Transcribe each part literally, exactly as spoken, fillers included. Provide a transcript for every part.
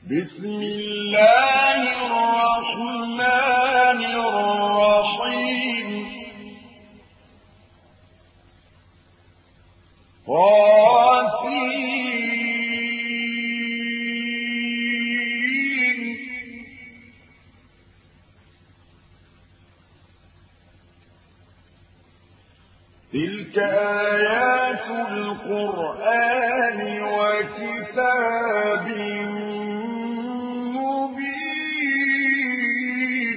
بسم الله الرحمن الرحيم طاسين تلك آيات القرآن وكتاب مبين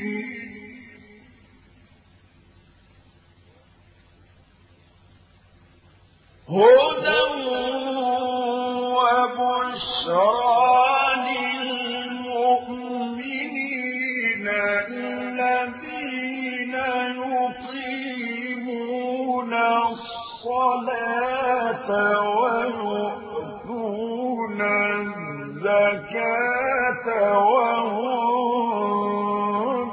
هدى وبشرى للمؤمنين الذين يقيمون الصلاة ويؤتون الزكاة وهم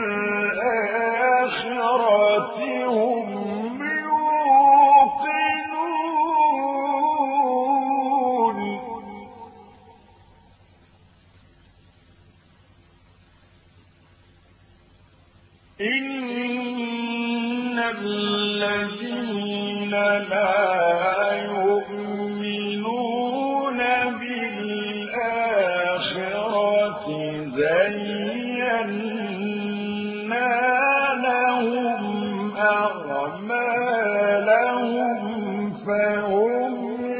بالآخرة هم يوقنون إن الذين لا يؤمنون بالآخرة زينا لهم أعمالهم فهم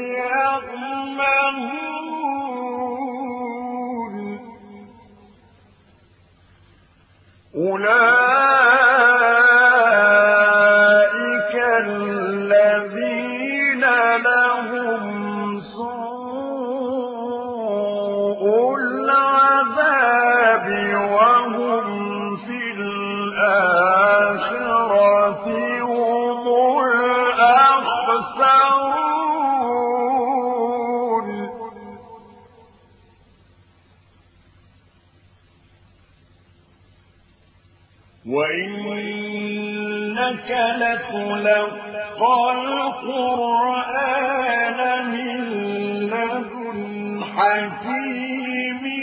يعملون أولئك الذين لهم سوء العذاب وهم في الآخرة هم الأخسرون وإنك لتلقى القرآن من لدن حكيم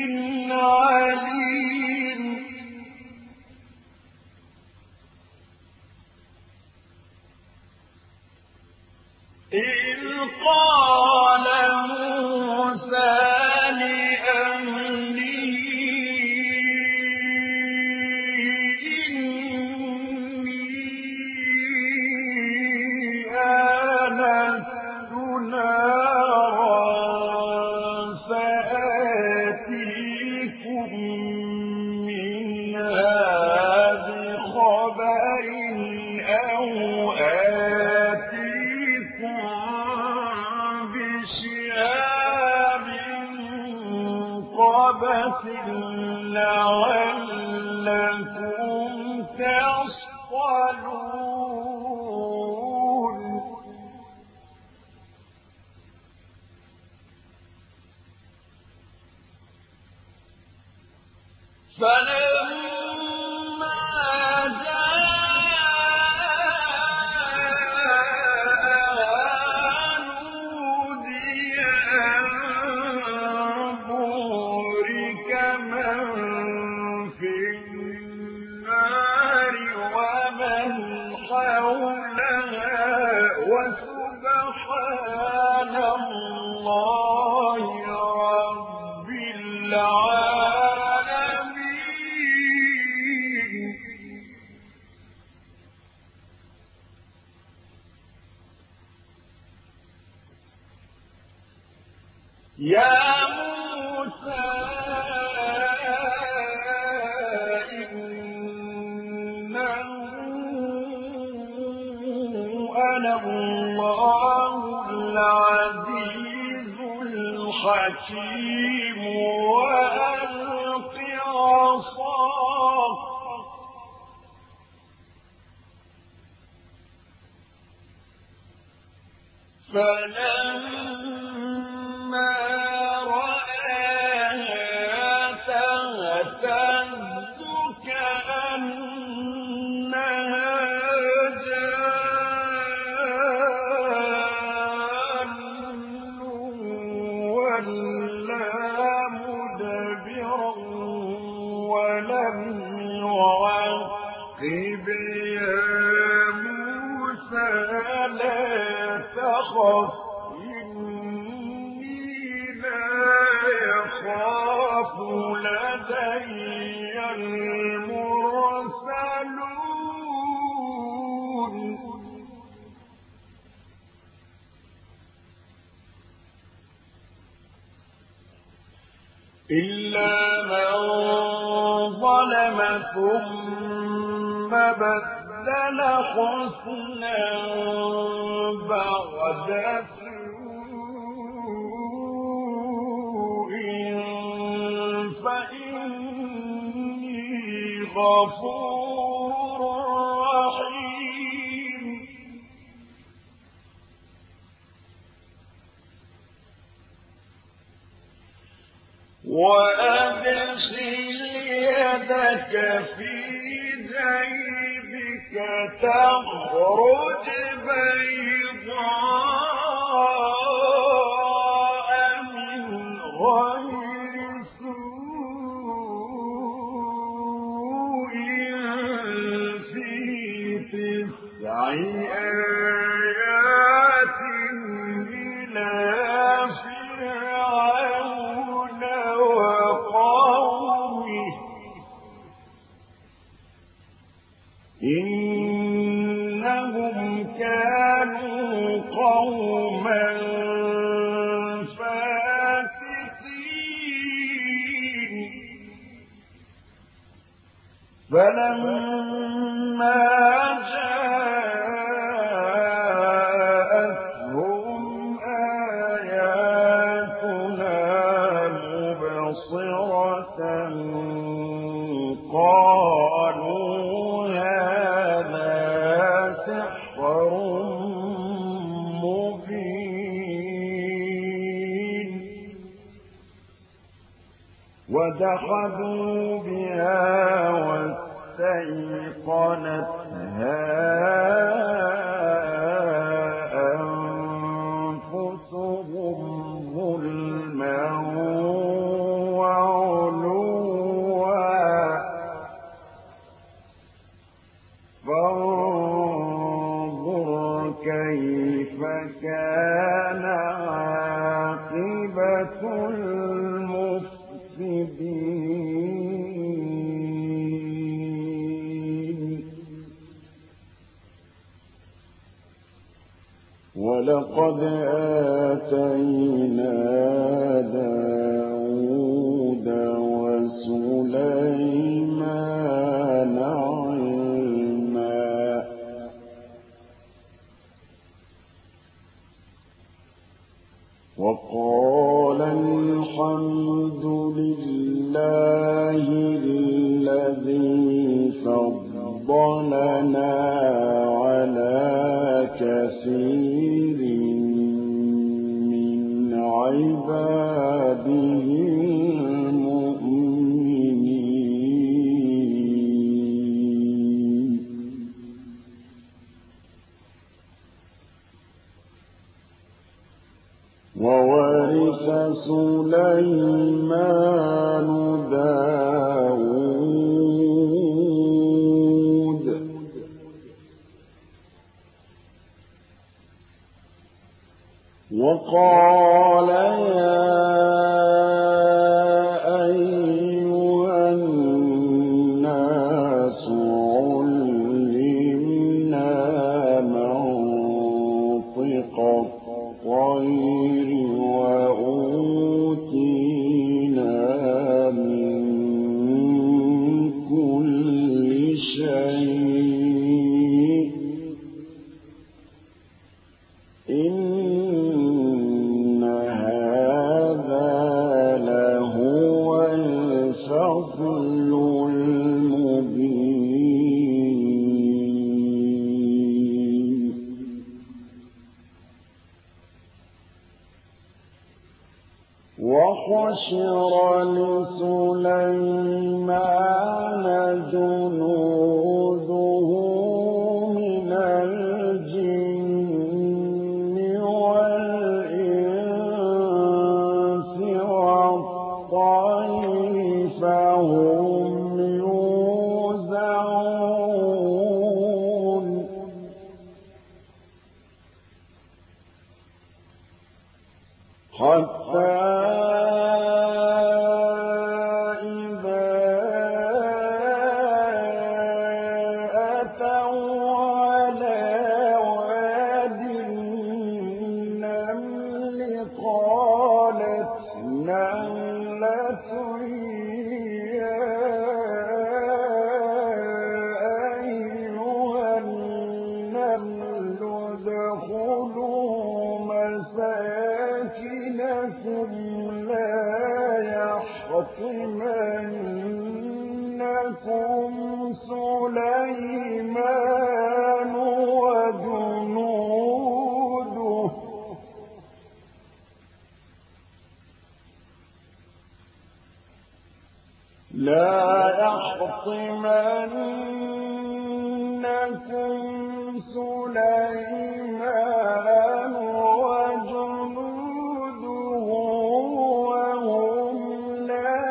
عليم إذ قال موسى لأهله آنست نارا سآتيكم منها بخبر أو آتيكم بشهاب قبس لعلكم تصطلون فلما جاء نودي أن بورك من في النار ومن حولها وسبحان الله رب العالمين. يا موسى إنه أنا الله العزيز الحكيم وألق عصاك فلما رآها تهتز كأنها جان ولا مدبرا شاكرا ولم يعقب يا موسى لا تخف إني لا يخاف لدي المرسلون إلا من ظلم ثم بدل حسنا بعد سوء فإني غفور رحيم وأدخل يدك في جيبك تخرج بيضاء من غير سوء في تسع آيات إلى فرعون وقومه إنهم كانوا قوما فاسقين فلما جاءتهم آياتنا مبصرة قالوا هذا سحر مبين وجحدوا بها واستيقنتها أنفسهم ظلما فانظر كيف كان عاقبة المفسدين ولقد آتينا داود وسليمان وقال الحمد لله الذي فضلنا على كثير من عباده المؤمنين وورث سليمان داود وقال يا أيها الناس علمنا منطق الطير وأوتينا من كل شيء إن هذا لهو الفضل المبين وحشر لسليمان جنوده من الجن والإنس والطير فهم يوزعون حتى يحطمنكم سليمان وجنوده لا يحطمنكم سليمان وجنوده وهم لا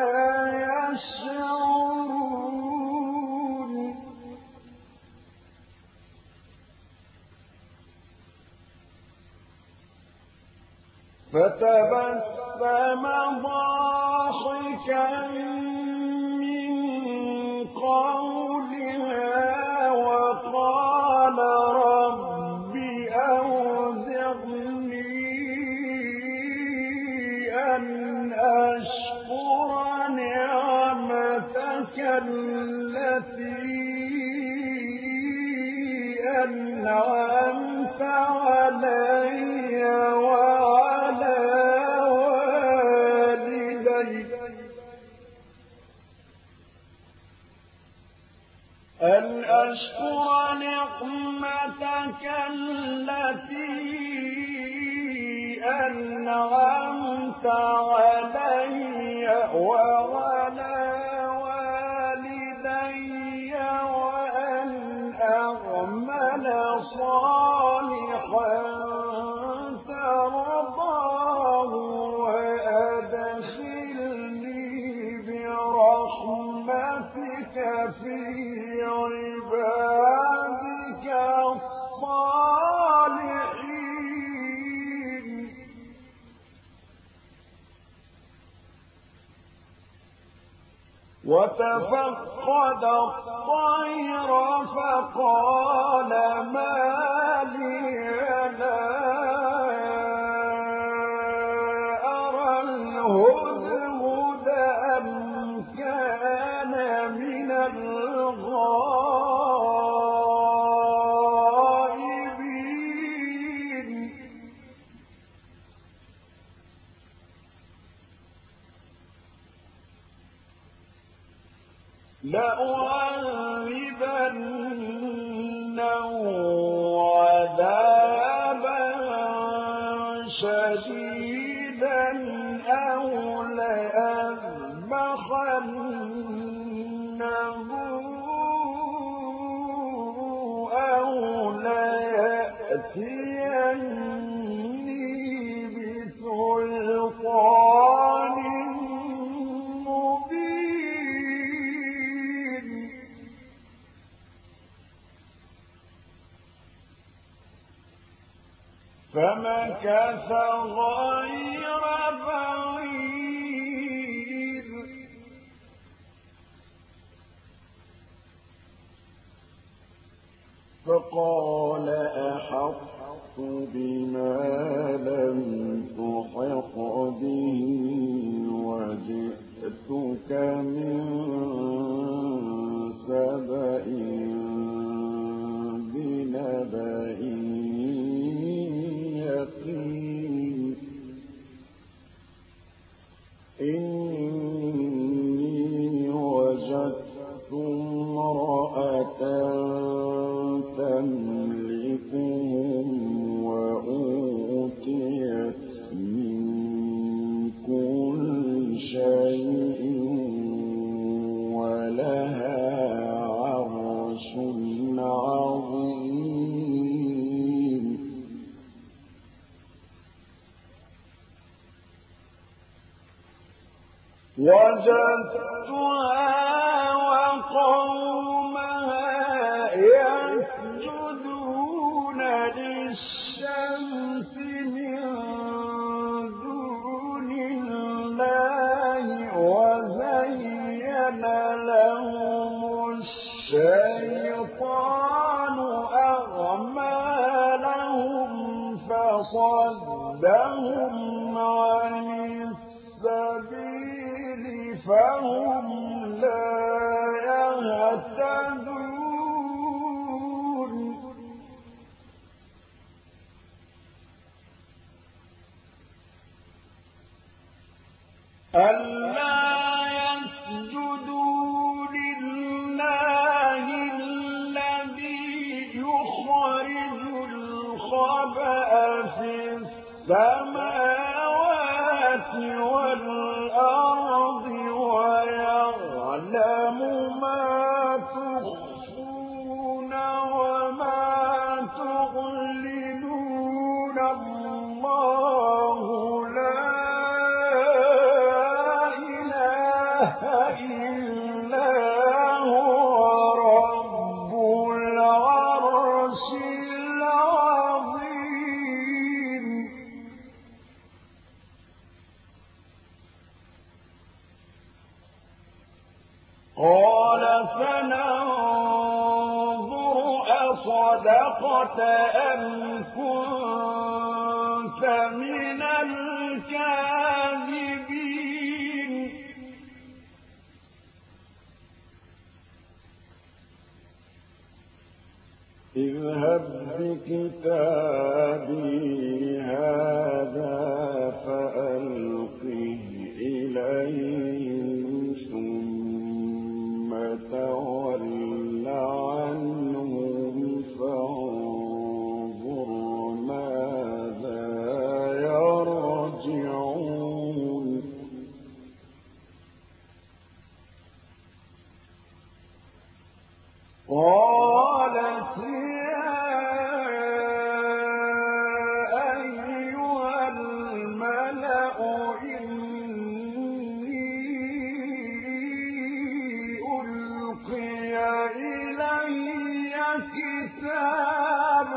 يشعرون فتبسم ضاحكا من قولها وقال رب أوزعني أن أشكر نعمتك التي أنعمت علي وعلى والدي أن أشكر نعمتك التي أنعمت علي وعلى والدي وأن أعمل صالحا ترضاه وأدخلني برحمتك في عبادك الصالحين وتفقد الطير فقال ما لي لا أرى الهدهد أم كان من الغائبين لأعذبنه عذابا شديدا أو لأذبحنه أو ليأتيني بسلطان فمكث غير بعيد فقال أحطت بما لم تحط به وجئتك من سبأ بنبأ إني وجدت امرأة تملكهم وأوتيت من كل شيء وجدتها وقومها يسجدون للشمس من دون الله وزين لهم الشيطان أعمالهم فصدهم عن السبيل فهم لا يهتدون ألا يسجدوا لله الذي يخرج الخبأ في السماوات والأرض ويعلم ما تخفون وما تعلنون الله لا إله إلا هو رب العرش العظيم قال فننظر أصدقت أم كنت من الكاذبين اذهب بكتابي هذا فألقه إليهم ثم تول عنهم فانظر ماذا يرجعون قالت يا أيها الملأ إني ألقي إلي كتاب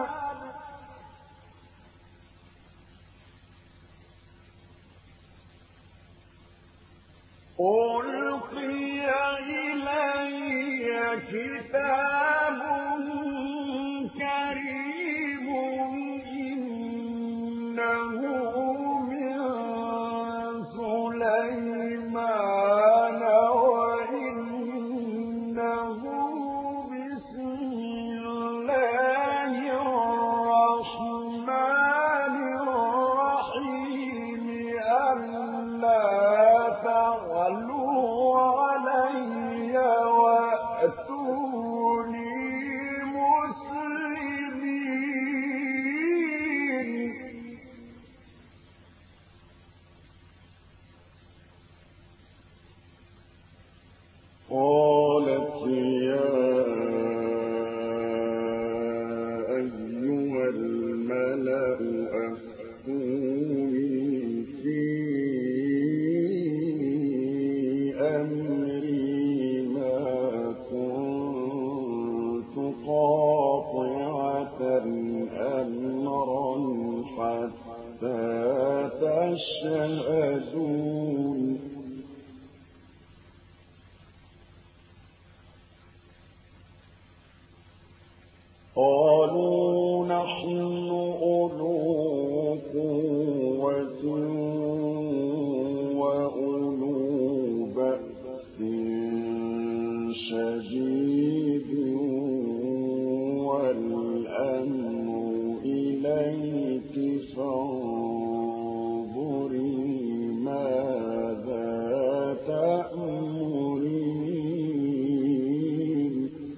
ألقي إلي كتاب كريم إنه من سليمان وإنه بسم الله الرحمن الرحيم ألا تعلوا علي وأتوني مسلمين قالت يا أيها الملأ أفتوني في أمري ما كنت قاطعة أمرا حتى تشهدون قالوا نحن أولو قوة وأولو بأس شديد والأمر إليك فانظري ماذا تأمرين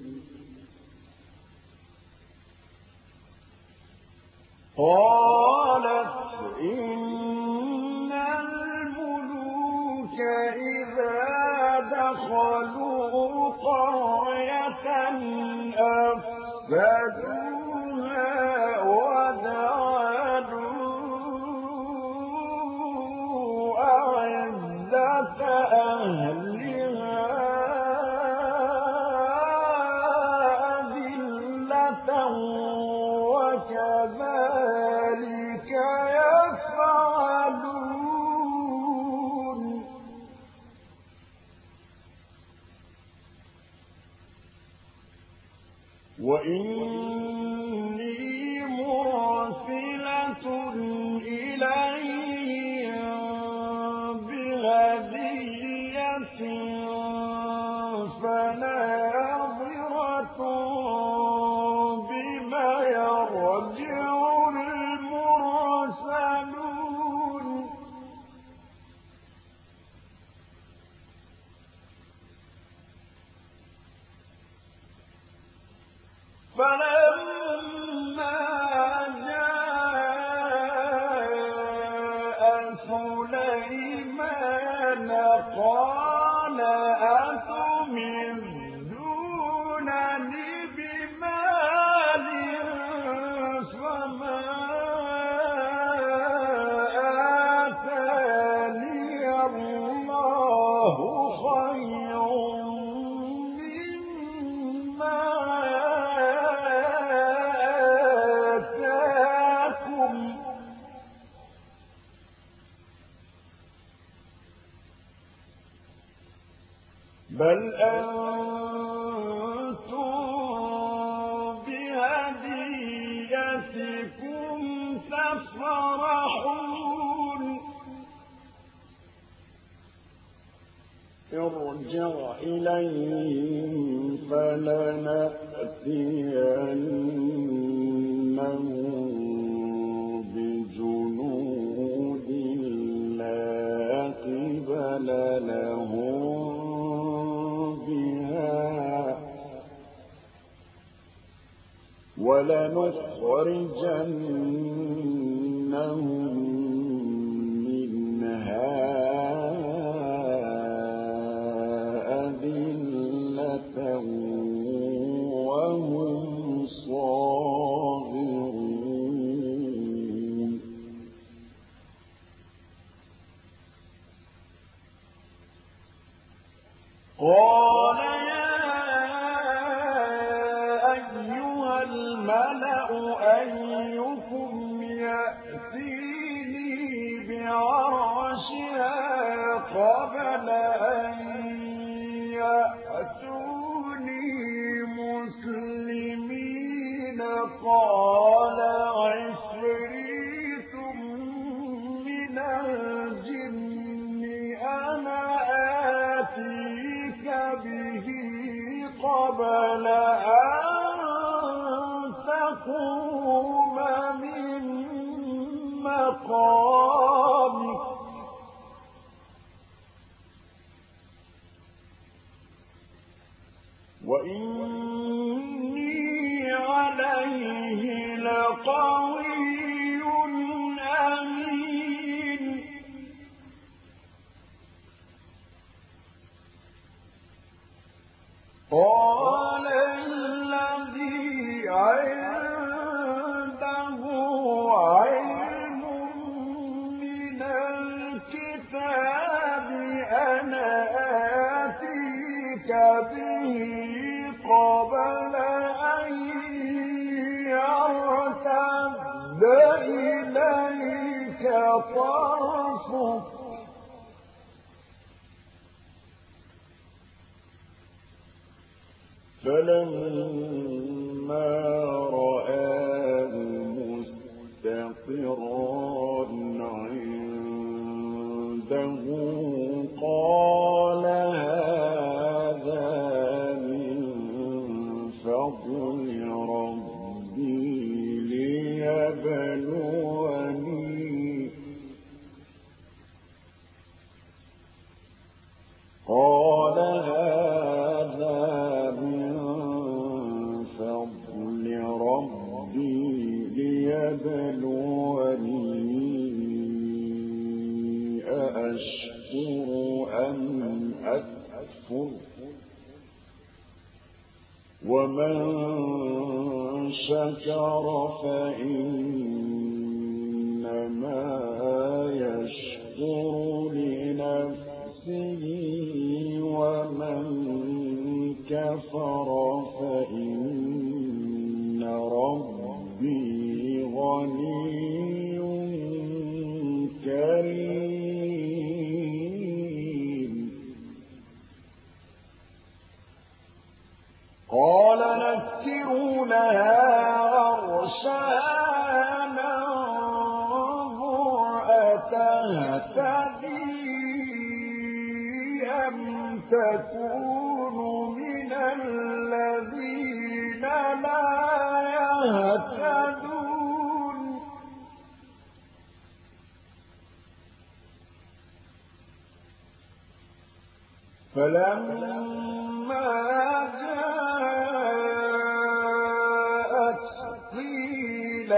قالت إن الملوك إذا دخلوا قرية أفسدوها وجعلوا أعزة وإني مرسلة إليهم بهدية فناظرة بما يرجع المرسلون فلما جاء سليمان قال أتمدونني بمال فما آتاني الله خير بل أنتم بهديتكم تفرحون ارجع إليهم فلنأتينهم بجنود لا قبل لهم ولنخرجنهم منها أذلة وهم صاغرون قال الملأ أيكم يأتيني بعرشها قبل أن يأتوني مسلمين قال عفريت من الجن أنا آتيك به قبل أن تقوم من مقامك وإني عليه لقوي أمين قال الذي عنده علم من الكتاب أنا آتيك به قبل أن يرتد إليك طرفك فلما رآه مستقرا عنده قال هذا من فضل ربي ليبلوني قال هذا ربي ليبلوني أأشكر أم أكفر ومن شكر فإنما يشكر لنفسه ومن كفر فإن ربي غني كريم قال نكروا تكونوا من الذين لا يهتدون فلما جاءت قيل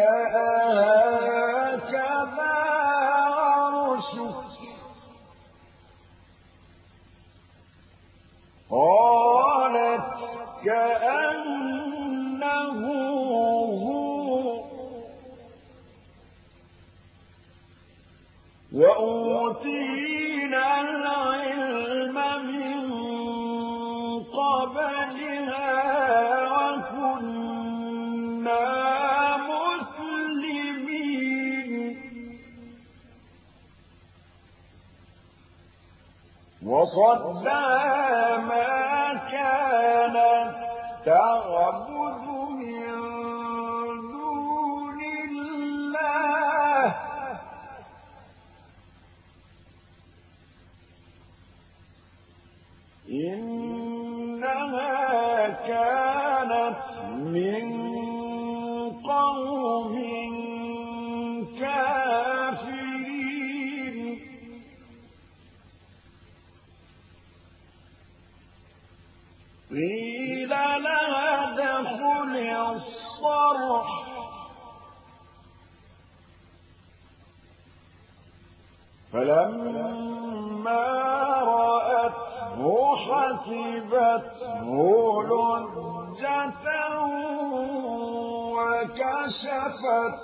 هكذا عرشك قالت كأنه هو وأوتينا العلم من قبلها وكنا مسلمين وصدها ما كانت تعبد من دون الله إنها كانت من قوم كافرين قيل لها ادخل الصرح فلما رأته حسبته لجة وكشفت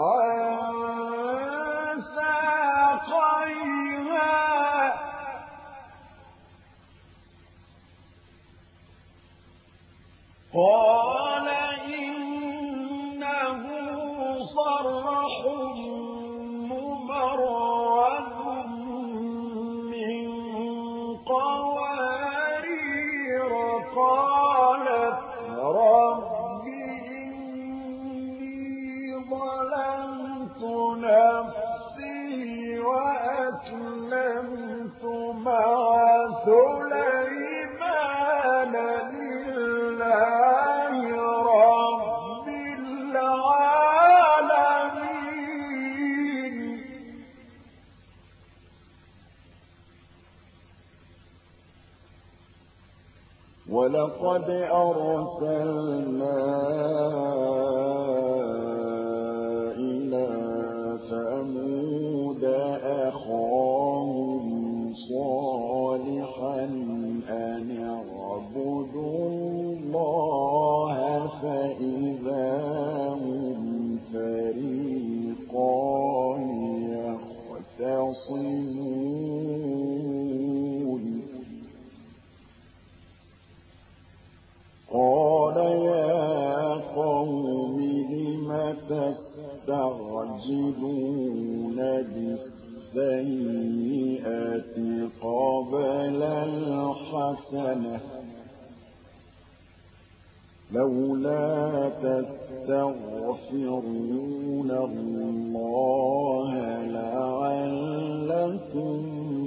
عن ساقيها قال إنه صرح ممرد من قوارير قالت رب إني ظلمت نفسي وأسلمت مع سليمان لله رب العالمين ولقد أرسلنا إلى ثمود أخاهم صالحا أن اعبدوا الله فإذا هم فريقان يختصمون قال يا قوم لم تستعجلون بالسيئة قبل الحسنة لولا تستغفرون الله لعلكم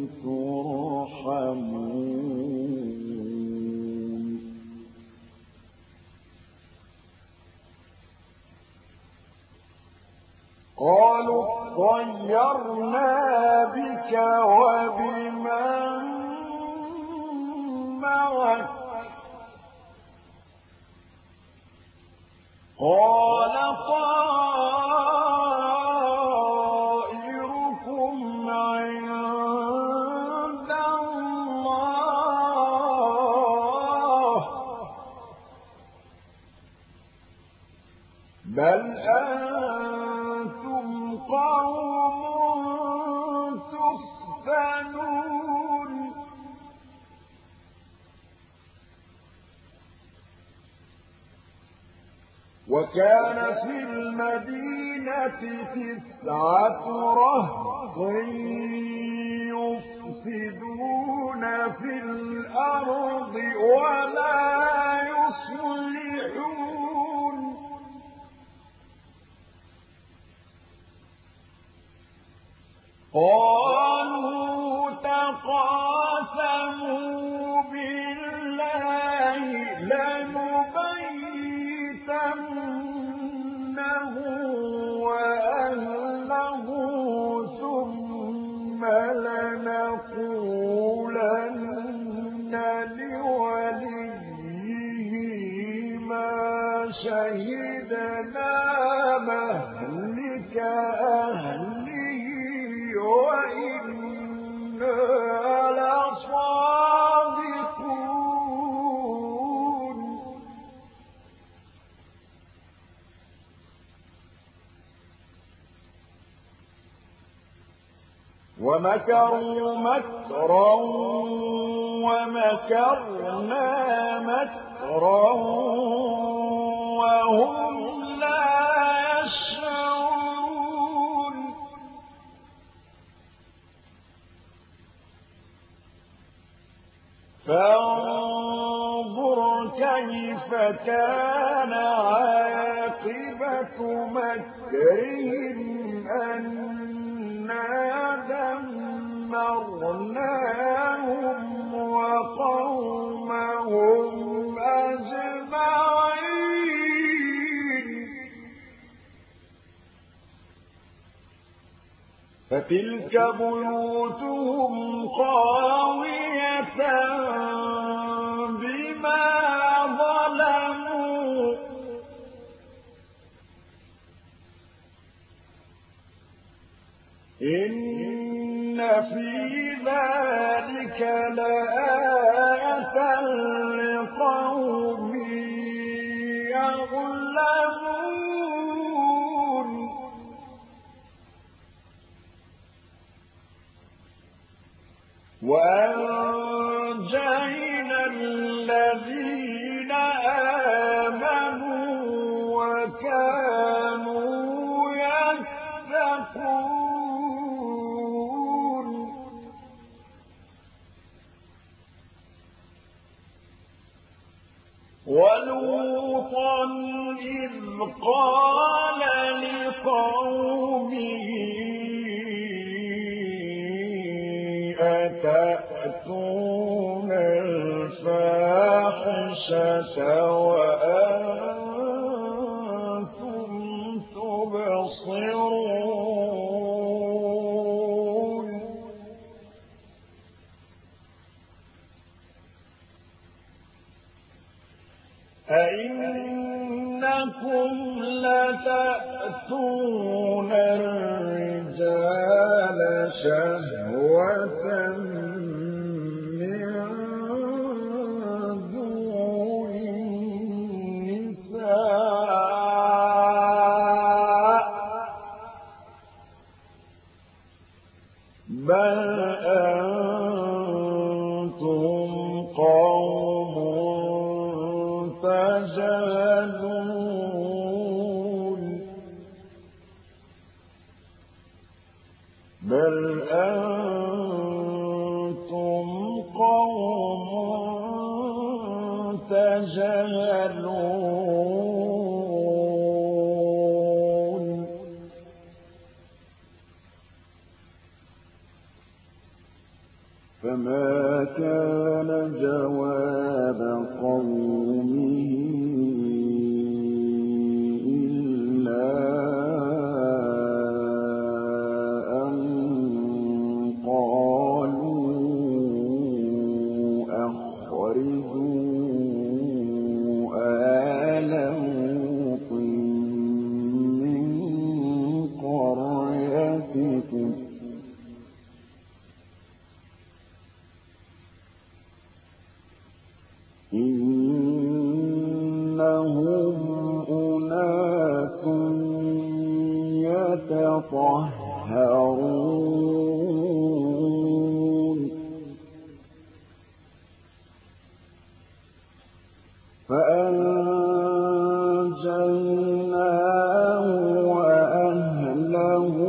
ترحمون قالوا اطيرنا بك وبمن معك قال طائركم عند الله بل أنتم قوم تفتنون وكان في المدينة تسعة رهط يفسدون في الأرض ولا يصلحون قالوا تقاسموا لوليه ما شهدنا مهلك أهله وإنا لصادقون ومكروا مكرا ومكرنا مكرا وهم لا يشعرون فانظر كيف كان عاقبة مكرهم أنا دمرناهم وقومهم أجمعين فتلك بيوتهم خاوية بما ظلموا إن في ذلك لآية لقوم يعلمون وأنجينا الذين آمنوا وكانوا يتقون ولوطا إذ قال لقومه أتأتون الفاحشة وأنتم تبصرون أئنكم لتأتون الرجال شهوة من دون النساء بل أنتم قوم تجهلون بل أنتم قوم تجهلون فما كان جواب قومه إلا أن قالوا أخرجوا آل لوط من قريتكم إنهم أناس يتطهرون فأنجيناه وأهله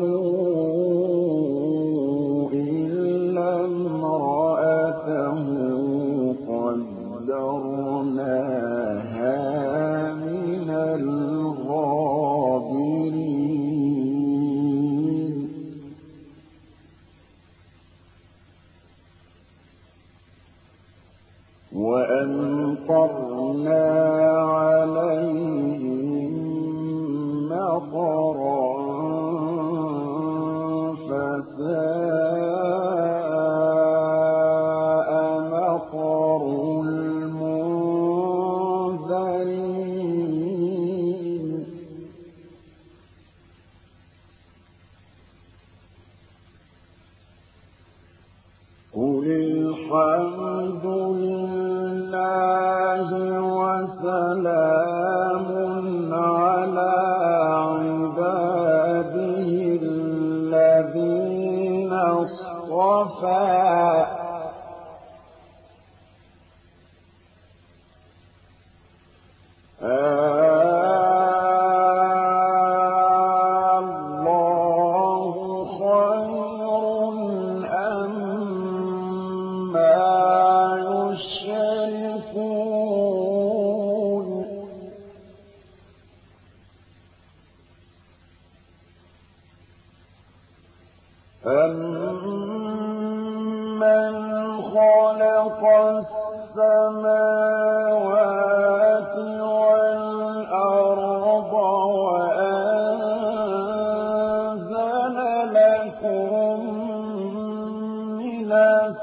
إلا امرأته قدرناها من الغابرين وأمطرنا عليهم مطرا فساء مطر الله خير أما يشركون أَمَّنْ خَلَقَ السَّمَاوَاتِ وَالْأَرْضَ وَأَنزَلَ لَكُم مِّنَ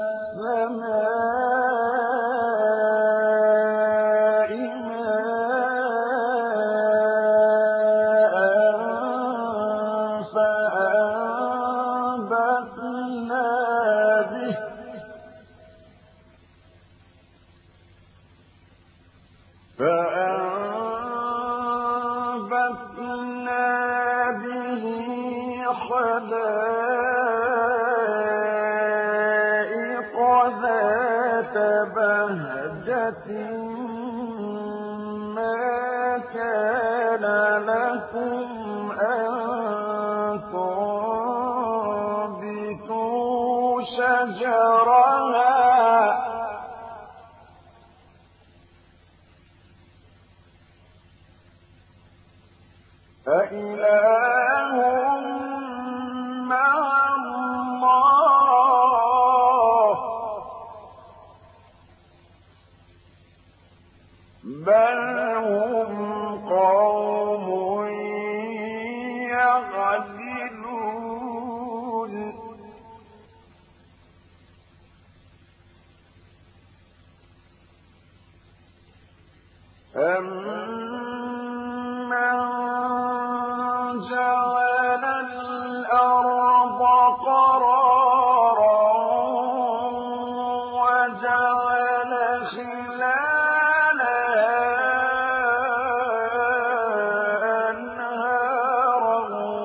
السَّمَاءِ مَاءً فَأَنبَتْنَا بِهِ فَأَنبَتْنَا بِهِ حَدَائِقَ ذَاتَ بَهْجَةٍ مَّا كَانَ لَكُمْ أَن تُنبِتُوا شَجَرَهَا أَإِلَٰهٌ مَّعَ اللَّهِ ۚ بَلْ هُمْ قَوْمٌ يَعْدِلُونَ أَمَّنْ جَعَلَ الْأَرْضَ قَرَارًا وَجَعَلَ خِلَالَهَا أَنْهَارًا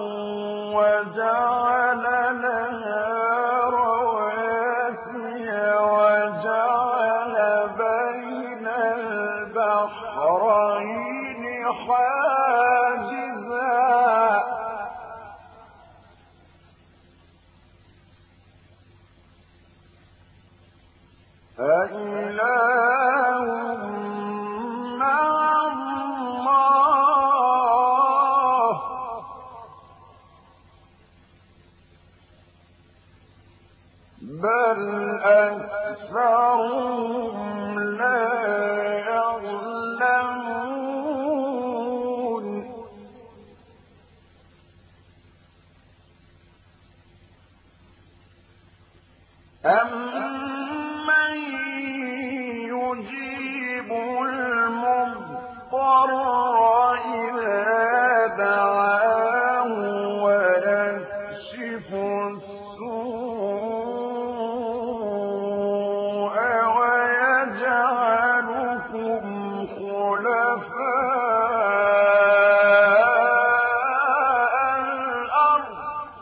وَجَعَلَ لَهَا رَوَاسِيَ وَجَعَلَ بَيْنَ الْبَحْرَيْنِ حَاجِزًا أَإِلَٰهٌ مَّعَ اللَّهِ ۚ بَلْ أَكْثَرُهُمْ لَا يَعْلَمُونَ أَمَّن يُجِيبُ الْمُضْطَرَّ إِذَا دَعَاهُ وَيَكْشِفُ السُّوءَ وَيَجْعَلُكُمْ خُلَفَاءَ الْأَرْضِ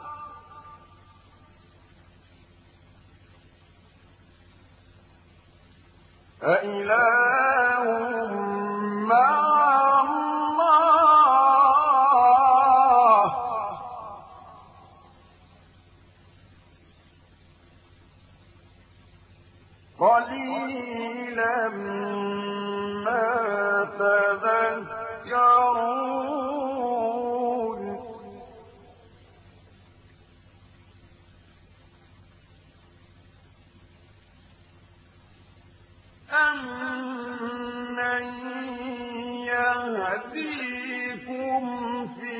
أَإِلَٰهٌ مَّعَ اللَّهِ ۚ قَلِيلًا مَّا تَذَكَّرُونَ أَمَّن يَهْدِيكُمْ فِي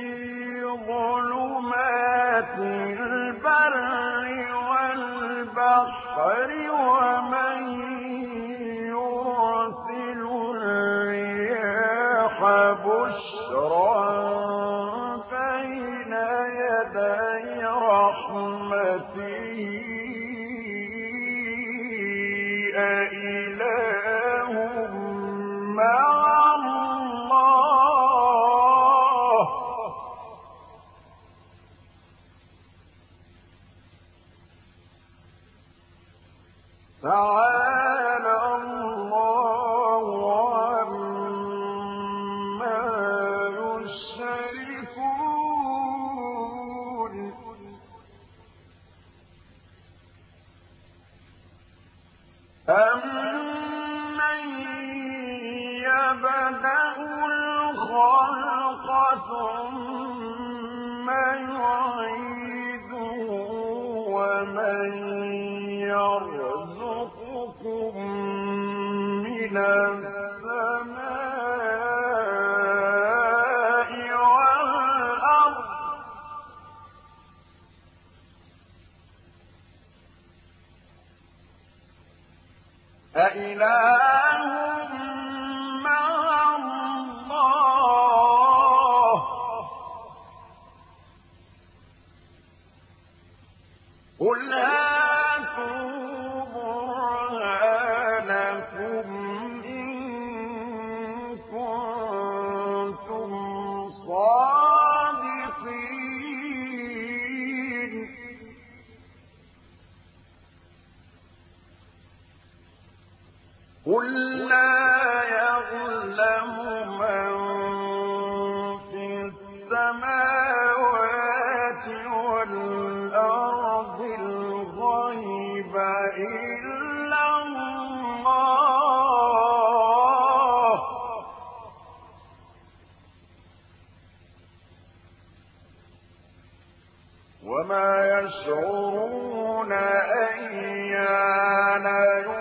ظُلُمَاتِ الْبَرِّ وَالْبَحْرِ وَمَن يُرْسِلُ الرِّيَاحَ بُشْرًا بَيْنَ يَدَيْ رَحْمَتِهِ أَإِلَٰهٌ مَّعَ اللَّهِ ۚ يبدأ الخلق ثم يعيده ومن يرزقكم من السماء والأرض أإله مع الله قل هاتوا برهانكم إن كنتم صادقين قل لا يعلم من في السماوات والأرض الغيب إلا الله وما يشعرون أيان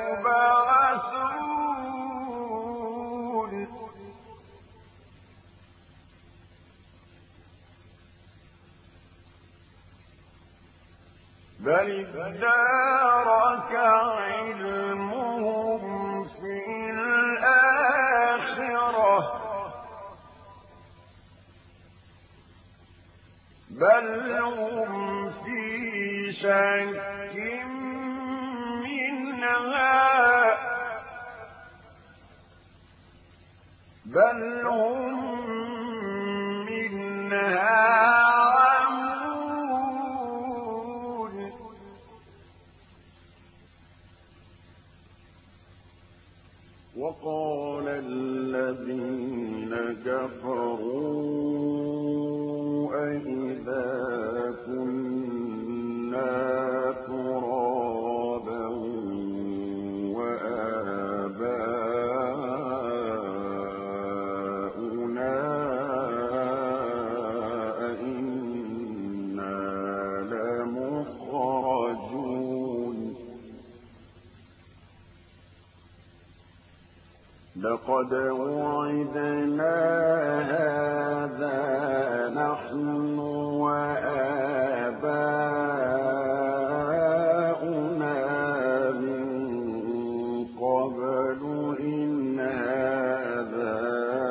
يبعثون بل ادارك علمهم في الآخرة بل هم في شك منها بل هم منها وقال الذين كفروا أئذا كنا ترابا وآباؤنا أئنا لمخرجون لقد وعدنا هذا نحن وآباؤنا من قبل إن هذا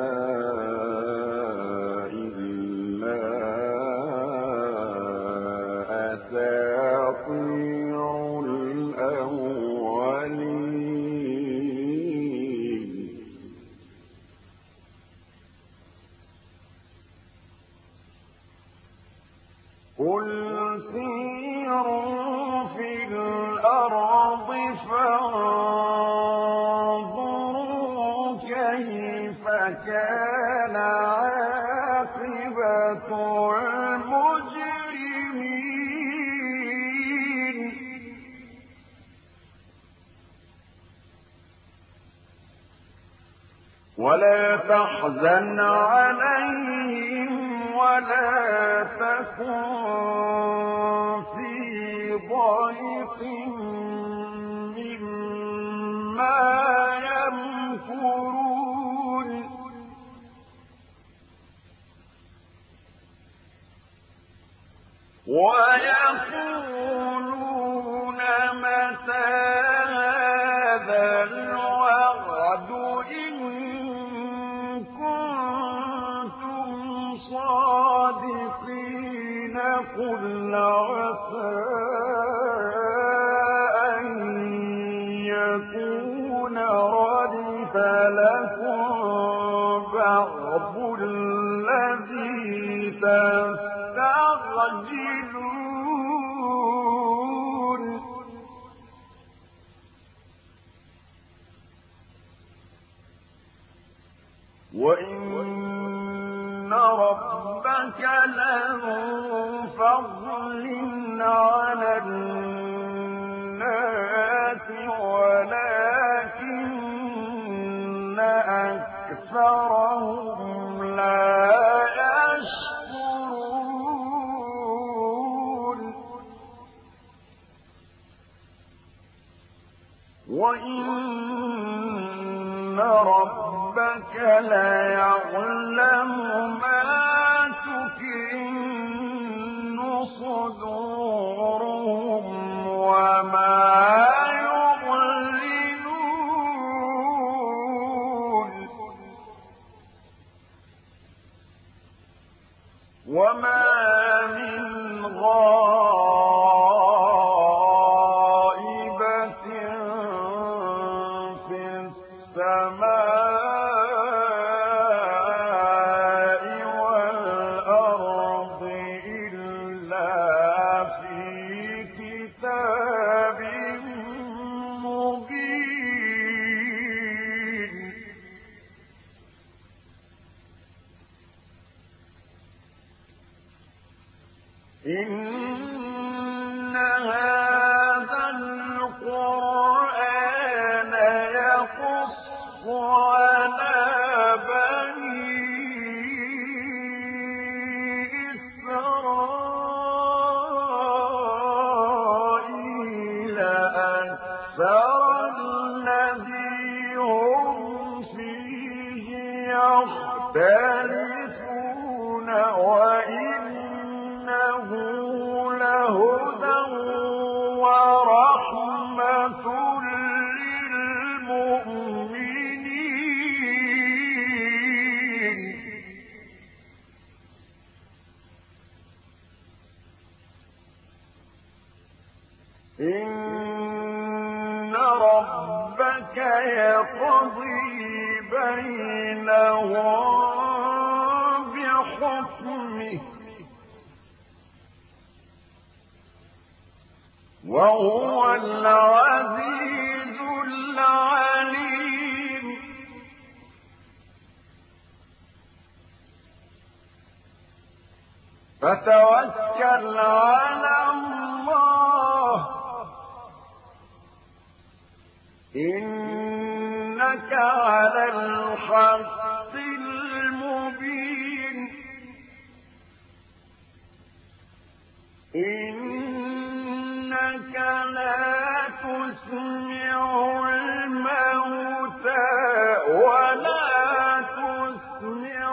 إلا أساطير الأولين قل سيروا في الأرض فانظروا كيف كان عاقبة المجرمين ولا تحزن عليهم ولا تكن في ضيق مما يمكرون ويقولون متى هذا الوعد إن كنتم صادقين قل عسى أن يكون ردف لكم بعض الذي تستعجلون وإن ربك لذو فضل على الناس ولكن أكثرهم لا يشكرون وإن ربك ليعلم ما تكن صدورهم وما يعلنون وما من غائبة في السماء والأرض إلا في كتاب مبين إن هذا القرآن يقص على بني إسرائيل أكثر الذي هم فيه يختلفون وإنه لهدى ورحمة للمؤمنين إن ربك يقضي بينهم بحكمه وهو العزيز العليم فتوكل على الله إنك على الحق المبين إنك لا تسمع الموتى ولا تسمع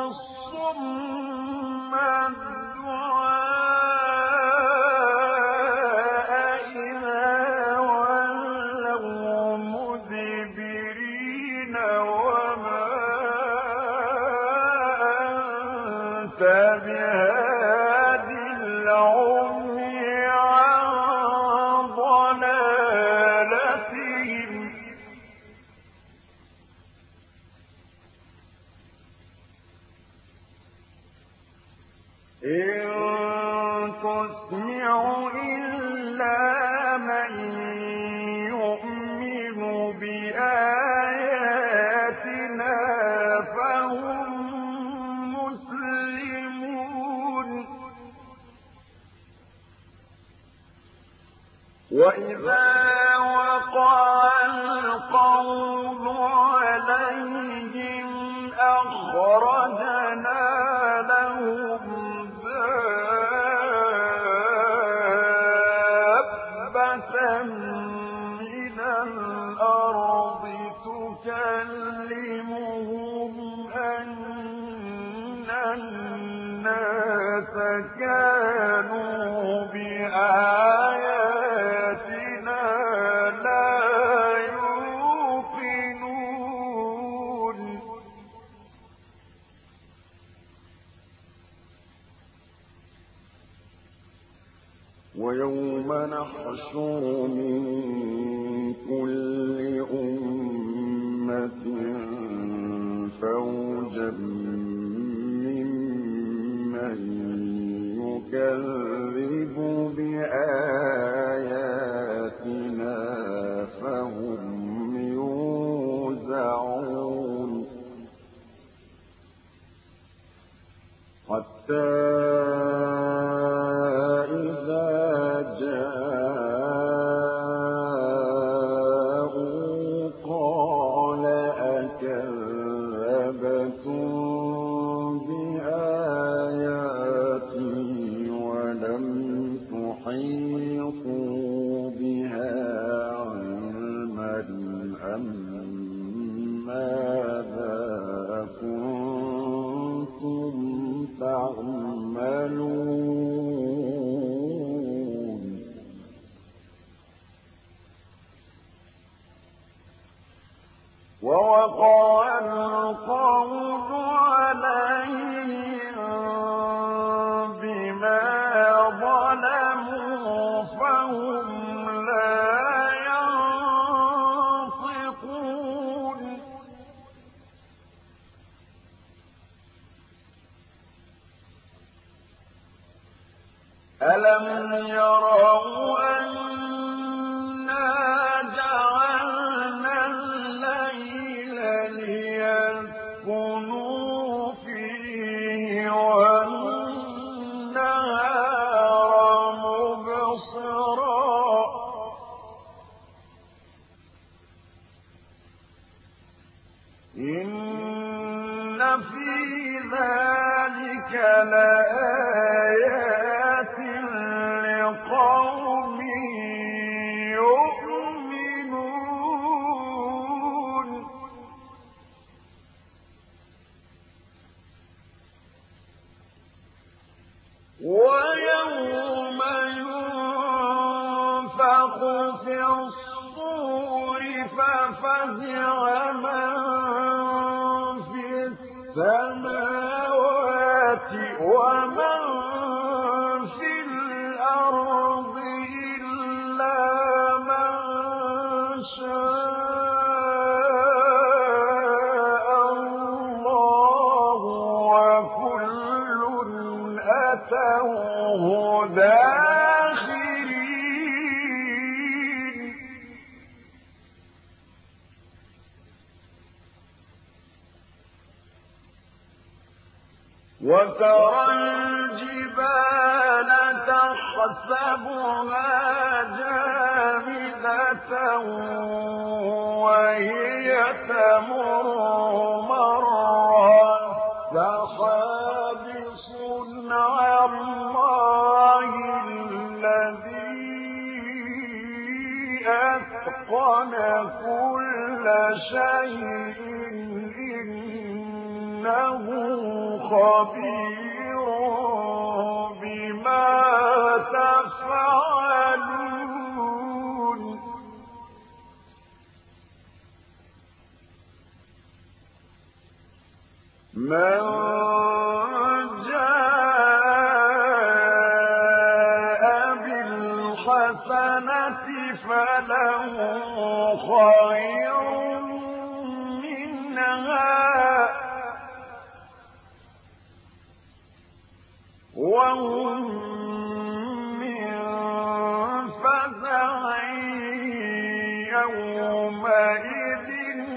الصم الدعاء إذا ولوا مدبرين وما أنت بهاد العمي عن ضلالتهم إن تسمع إلا من يؤمن بآياتنا فهم مسلمون وإذا وقع القول عليهم أخرجنا لهم دابة من الأرض تكلمهم أن الناس كانوا بآياتنا لا يوقنون ويوم نحشر من كل أمة فوجا ممن يكذب بآياتنا فهم يوزعون حتى قال أكذبتم ماذا كنتم تعملون ووقع القول عليهم بما ظلموا فهم لا ينطقون ألم يروا أنا جعلنا الليل ليسكنوا فيه والنهار مبصرا إن في ذلك لآيات لقوم يؤمنون ويوم ينفخ في الصور ففزع من في السماوات ومن في الأرض إلا من شاء الله وكل أتوه داخرين وترى الجبال تحسبها جامدة وهي تمر مر السحاب صنع الله الذي أتقن كل شيء إنه خبير بما تفعلون من جاء بالحسنة فله خير منها وهم من فزع يومئذ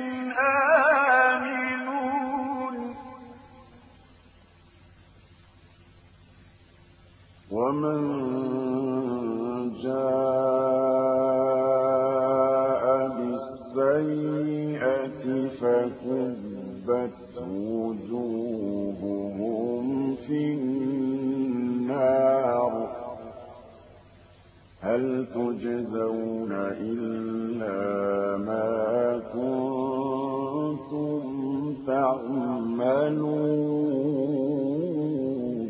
آمنون ومن جاء بالسيئة فكبت وجوههم في النار هل تجزون إلا ما كنتم تعملون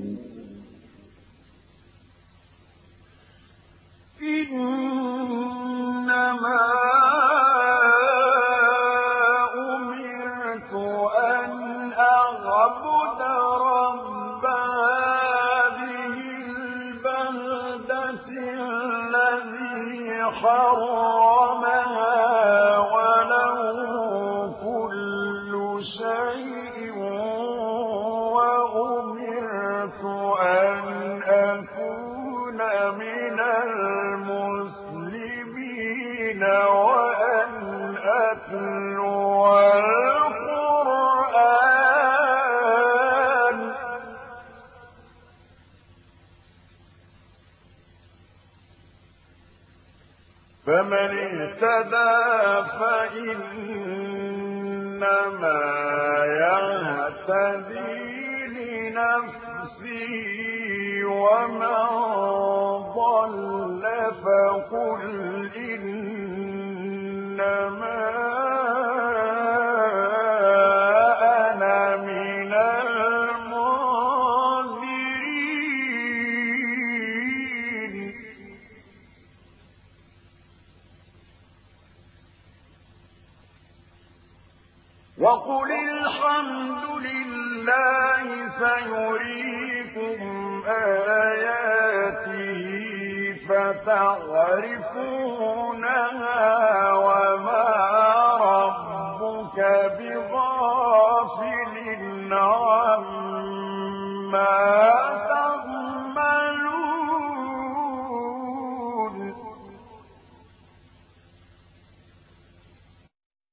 إنما أمرت أن أعبد رب هذه البلدة الذي حرمها وله كل شيء وأمرت أن أكون من المسلمين وأن أتلو القرآن فمن اهتدى فإنما يهتدي لنفسه ومن ضل فقل إنما وقل الحمد لله سيريكم آياته فتعرفونها وما ربك بغافل